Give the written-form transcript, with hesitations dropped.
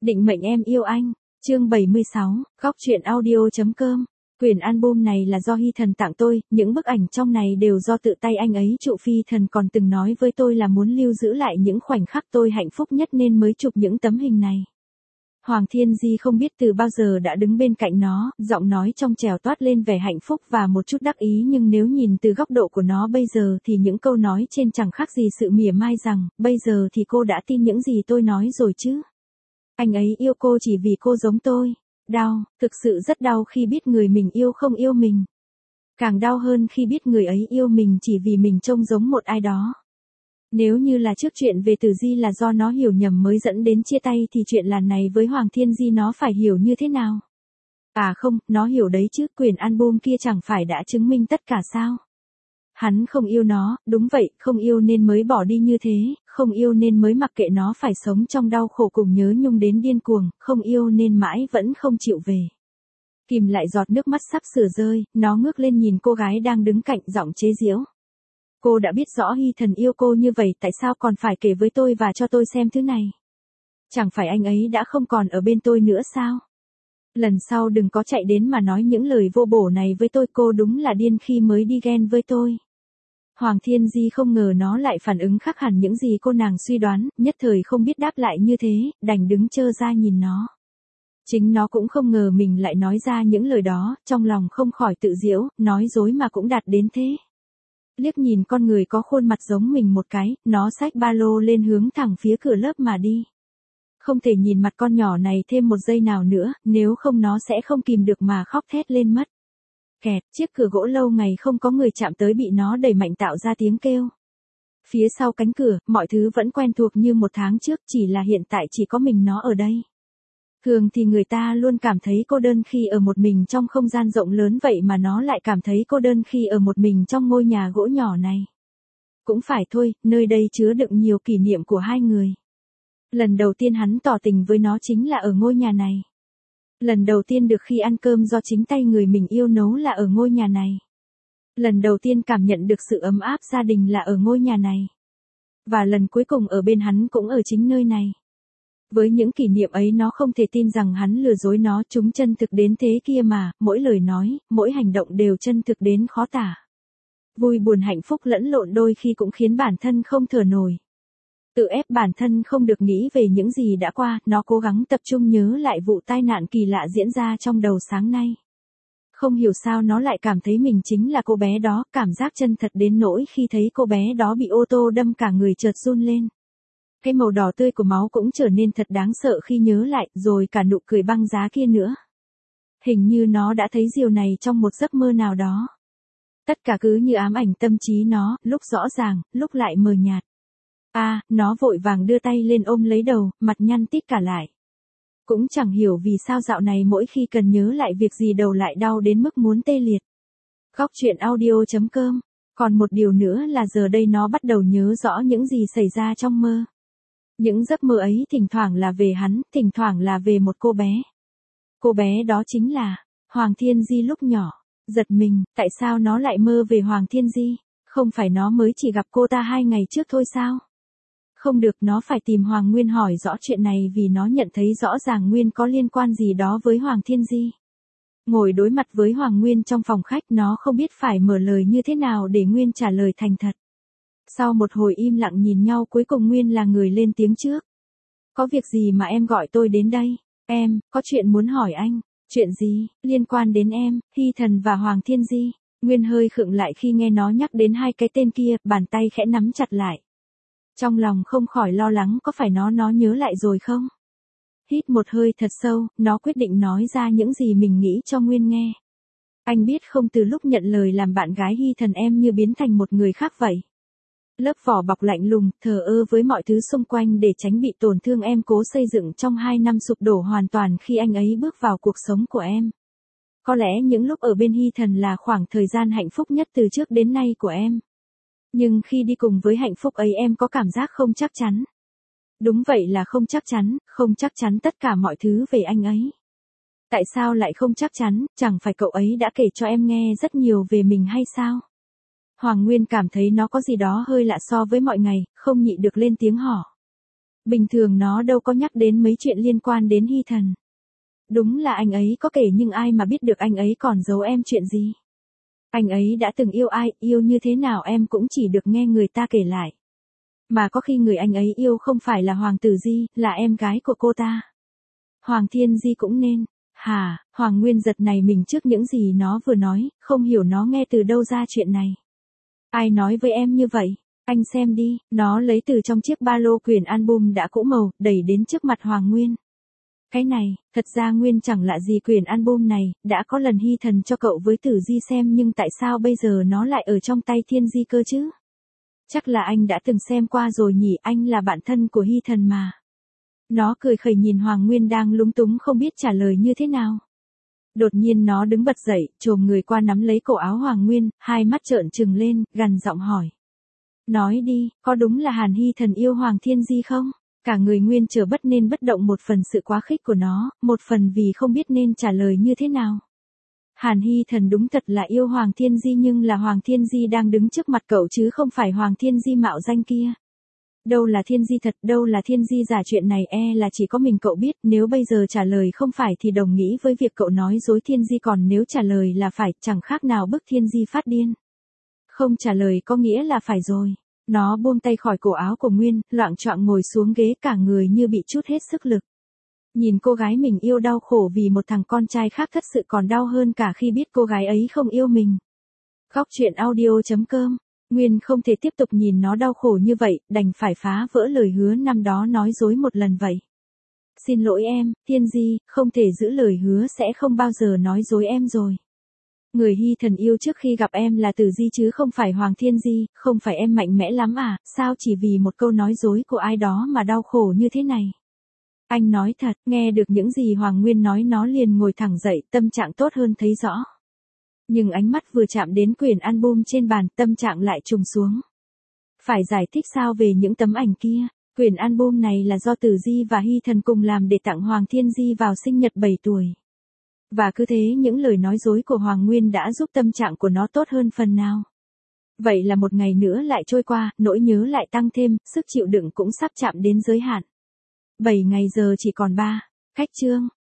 Định mệnh em yêu anh. Chương 76, góc truyện audio.com. Quyển album này là do Hy Thần tặng tôi, những bức ảnh trong này đều do tự tay anh ấy chụp. Phi Thần còn từng nói với tôi là muốn lưu giữ lại những khoảnh khắc tôi hạnh phúc nhất nên mới chụp những tấm hình này. Hoàng Thiên Di không biết từ bao giờ đã đứng bên cạnh nó, giọng nói trong trẻo toát lên vẻ hạnh phúc và một chút đắc ý, nhưng nếu nhìn từ góc độ của nó bây giờ thì những câu nói trên chẳng khác gì sự mỉa mai rằng, bây giờ thì cô đã tin những gì tôi nói rồi chứ. Anh ấy yêu cô chỉ vì cô giống tôi. Đau, thực sự rất đau khi biết người mình yêu không yêu mình. Càng đau hơn khi biết người ấy yêu mình chỉ vì mình trông giống một ai đó. Nếu như là trước chuyện về Tử Di là do nó hiểu nhầm mới dẫn đến chia tay thì chuyện lần này với Hoàng Thiên Di nó phải hiểu như thế nào? À không, nó hiểu đấy chứ, quyển album kia chẳng phải đã chứng minh tất cả sao? Hắn không yêu nó, đúng vậy, không yêu nên mới bỏ đi như thế, không yêu nên mới mặc kệ nó phải sống trong đau khổ cùng nhớ nhung đến điên cuồng, không yêu nên mãi vẫn không chịu về. Kìm lại giọt nước mắt sắp sửa rơi, nó ngước lên nhìn cô gái đang đứng cạnh, giọng chế giễu. Cô đã biết rõ Hy Thần yêu cô như vậy, tại sao còn phải kể với tôi và cho tôi xem thứ này? Chẳng phải anh ấy đã không còn ở bên tôi nữa sao? Lần sau đừng có chạy đến mà nói những lời vô bổ này với tôi, cô đúng là điên khi mới đi ghen với tôi. Hoàng Thiên Di không ngờ nó lại phản ứng khác hẳn những gì cô nàng suy đoán, nhất thời không biết đáp lại như thế, đành đứng trơ ra nhìn nó. Chính nó cũng không ngờ mình lại nói ra những lời đó, trong lòng không khỏi tự giễu, nói dối mà cũng đạt đến thế. Liếc nhìn con người có khuôn mặt giống mình một cái, nó xách ba lô lên hướng thẳng phía cửa lớp mà đi. Không thể nhìn mặt con nhỏ này thêm một giây nào nữa, nếu không nó sẽ không kìm được mà khóc thét lên mất. Kẹt, chiếc cửa gỗ lâu ngày không có người chạm tới bị nó đẩy mạnh tạo ra tiếng kêu. Phía sau cánh cửa, mọi thứ vẫn quen thuộc như một tháng trước, chỉ là hiện tại chỉ có mình nó ở đây. Thường thì người ta luôn cảm thấy cô đơn khi ở một mình trong không gian rộng lớn, vậy mà nó lại cảm thấy cô đơn khi ở một mình trong ngôi nhà gỗ nhỏ này. Cũng phải thôi, nơi đây chứa đựng nhiều kỷ niệm của hai người. Lần đầu tiên hắn tỏ tình với nó chính là ở ngôi nhà này. Lần đầu tiên được khi ăn cơm do chính tay người mình yêu nấu là ở ngôi nhà này. Lần đầu tiên cảm nhận được sự ấm áp gia đình là ở ngôi nhà này. Và lần cuối cùng ở bên hắn cũng ở chính nơi này. Với những kỷ niệm ấy nó không thể tin rằng hắn lừa dối nó, chúng chân thực đến thế kia mà, mỗi lời nói, mỗi hành động đều chân thực đến khó tả. Vui buồn hạnh phúc lẫn lộn đôi khi cũng khiến bản thân không thở nổi. Tự ép bản thân không được nghĩ về những gì đã qua, nó cố gắng tập trung nhớ lại vụ tai nạn kỳ lạ diễn ra trong đầu sáng nay. Không hiểu sao nó lại cảm thấy mình chính là cô bé đó, cảm giác chân thật đến nỗi khi thấy cô bé đó bị ô tô đâm cả người chợt run lên. Cái màu đỏ tươi của máu cũng trở nên thật đáng sợ khi nhớ lại, rồi cả nụ cười băng giá kia nữa. Hình như nó đã thấy điều này trong một giấc mơ nào đó. Tất cả cứ như ám ảnh tâm trí nó, lúc rõ ràng, lúc lại mờ nhạt. Nó vội vàng đưa tay lên ôm lấy đầu, mặt nhăn tít cả lại. Cũng chẳng hiểu vì sao dạo này mỗi khi cần nhớ lại việc gì đầu lại đau đến mức muốn tê liệt. Góc truyện audio.com. Còn một điều nữa là giờ đây nó bắt đầu nhớ rõ những gì xảy ra trong mơ. Những giấc mơ ấy thỉnh thoảng là về hắn, thỉnh thoảng là về một cô bé. Cô bé đó chính là Hoàng Thiên Di lúc nhỏ. Giật mình, tại sao nó lại mơ về Hoàng Thiên Di? Không phải nó mới chỉ gặp cô ta 2 ngày trước thôi sao? Không được, nó phải tìm Hoàng Nguyên hỏi rõ chuyện này vì nó nhận thấy rõ ràng Nguyên có liên quan gì đó với Hoàng Thiên Di. Ngồi đối mặt với Hoàng Nguyên trong phòng khách, nó không biết phải mở lời như thế nào để Nguyên trả lời thành thật. Sau một hồi im lặng nhìn nhau, cuối cùng Nguyên là người lên tiếng trước. Có việc gì mà em gọi tôi đến đây? Em, có chuyện muốn hỏi anh. Chuyện gì? Liên quan đến em, Hy Thần và Hoàng Thiên Di. Nguyên hơi khựng lại khi nghe nó nhắc đến hai cái tên kia, bàn tay khẽ nắm chặt lại. Trong lòng không khỏi lo lắng, có phải nó nhớ lại rồi không? Hít một hơi thật sâu, nó quyết định nói ra những gì mình nghĩ cho Nguyên nghe. Anh biết không, từ lúc nhận lời làm bạn gái Hy Thần em như biến thành một người khác vậy. Lớp vỏ bọc lạnh lùng, thờ ơ với mọi thứ xung quanh để tránh bị tổn thương em cố xây dựng trong 2 năm sụp đổ hoàn toàn khi anh ấy bước vào cuộc sống của em. Có lẽ những lúc ở bên Hy Thần là khoảng thời gian hạnh phúc nhất từ trước đến nay của em. Nhưng khi đi cùng với hạnh phúc ấy em có cảm giác không chắc chắn. Đúng vậy, là không chắc chắn tất cả mọi thứ về anh ấy. Tại sao lại không chắc chắn, chẳng phải cậu ấy đã kể cho em nghe rất nhiều về mình hay sao? Hoàng Nguyên cảm thấy nó có gì đó hơi lạ so với mọi ngày, không nhịn được lên tiếng hỏi. Bình thường nó đâu có nhắc đến mấy chuyện liên quan đến Hy Thần. Đúng là anh ấy có kể nhưng ai mà biết được anh ấy còn giấu em chuyện gì. Anh ấy đã từng yêu ai, yêu như thế nào em cũng chỉ được nghe người ta kể lại. Mà có khi người anh ấy yêu không phải là Hoàng Tử Di, là em gái của cô ta. Hoàng Thiên Di cũng nên. Hả, Hoàng Nguyên giật này mình trước những gì nó vừa nói, không hiểu nó nghe từ đâu ra chuyện này. Ai nói với em như vậy? Anh xem đi, nó lấy từ trong chiếc ba lô quyển album đã cũ màu, đẩy đến trước mặt Hoàng Nguyên. Cái này, thật ra Nguyên chẳng lạ gì quyển album này, đã có lần Hy Thần cho cậu với Tử Di xem nhưng tại sao bây giờ nó lại ở trong tay Thiên Di cơ chứ? Chắc là anh đã từng xem qua rồi nhỉ, anh là bạn thân của Hy Thần mà. Nó cười khẩy nhìn Hoàng Nguyên đang lúng túng không biết trả lời như thế nào. Đột nhiên nó đứng bật dậy, chồm người qua nắm lấy cổ áo Hoàng Nguyên, hai mắt trợn trừng lên, gằn giọng hỏi. Nói đi, có đúng là Hàn Hy Thần yêu Hoàng Thiên Di không? Cả người Nguyên trở bất nên bất động, một phần sự quá khích của nó, một phần vì không biết nên trả lời như thế nào. Hàn Hy Thần đúng thật là yêu Hoàng Thiên Di nhưng là Hoàng Thiên Di đang đứng trước mặt cậu chứ không phải Hoàng Thiên Di mạo danh kia. Đâu là Thiên Di thật, đâu là Thiên Di giả, chuyện này là chỉ có mình cậu biết, nếu bây giờ trả lời không phải thì đồng nghĩa với việc cậu nói dối Thiên Di, còn nếu trả lời là phải, chẳng khác nào bức Thiên Di phát điên. Không trả lời có nghĩa là phải rồi. Nó buông tay khỏi cổ áo của Nguyên, loạng choạng ngồi xuống ghế, cả người như bị trút hết sức lực. Nhìn cô gái mình yêu đau khổ vì một thằng con trai khác thật sự còn đau hơn cả khi biết cô gái ấy không yêu mình. Góc truyện audio.com. Nguyên không thể tiếp tục nhìn nó đau khổ như vậy, đành phải phá vỡ lời hứa năm đó nói dối một lần vậy. Xin lỗi em, Thiên Di, không thể giữ lời hứa, sẽ không bao giờ nói dối em rồi. Người Hy Thần yêu trước khi gặp em là Tử Di chứ không phải Hoàng Thiên Di, không phải em mạnh mẽ lắm à, sao chỉ vì một câu nói dối của ai đó mà đau khổ như thế này. Anh nói thật, nghe được những gì Hoàng Nguyên nói nó liền ngồi thẳng dậy, tâm trạng tốt hơn thấy rõ. Nhưng ánh mắt vừa chạm đến quyển album trên bàn, tâm trạng lại trùng xuống. Phải giải thích sao về những tấm ảnh kia? Quyển album này là do Tử Di và Hy Thần cùng làm để tặng Hoàng Thiên Di vào sinh nhật 7 tuổi. Và cứ thế những lời nói dối của Hoàng Nguyên đã giúp tâm trạng của nó tốt hơn phần nào. Vậy là một ngày nữa lại trôi qua, nỗi nhớ lại tăng thêm, sức chịu đựng cũng sắp chạm đến giới hạn. 7 ngày giờ chỉ còn 3. Khách chương.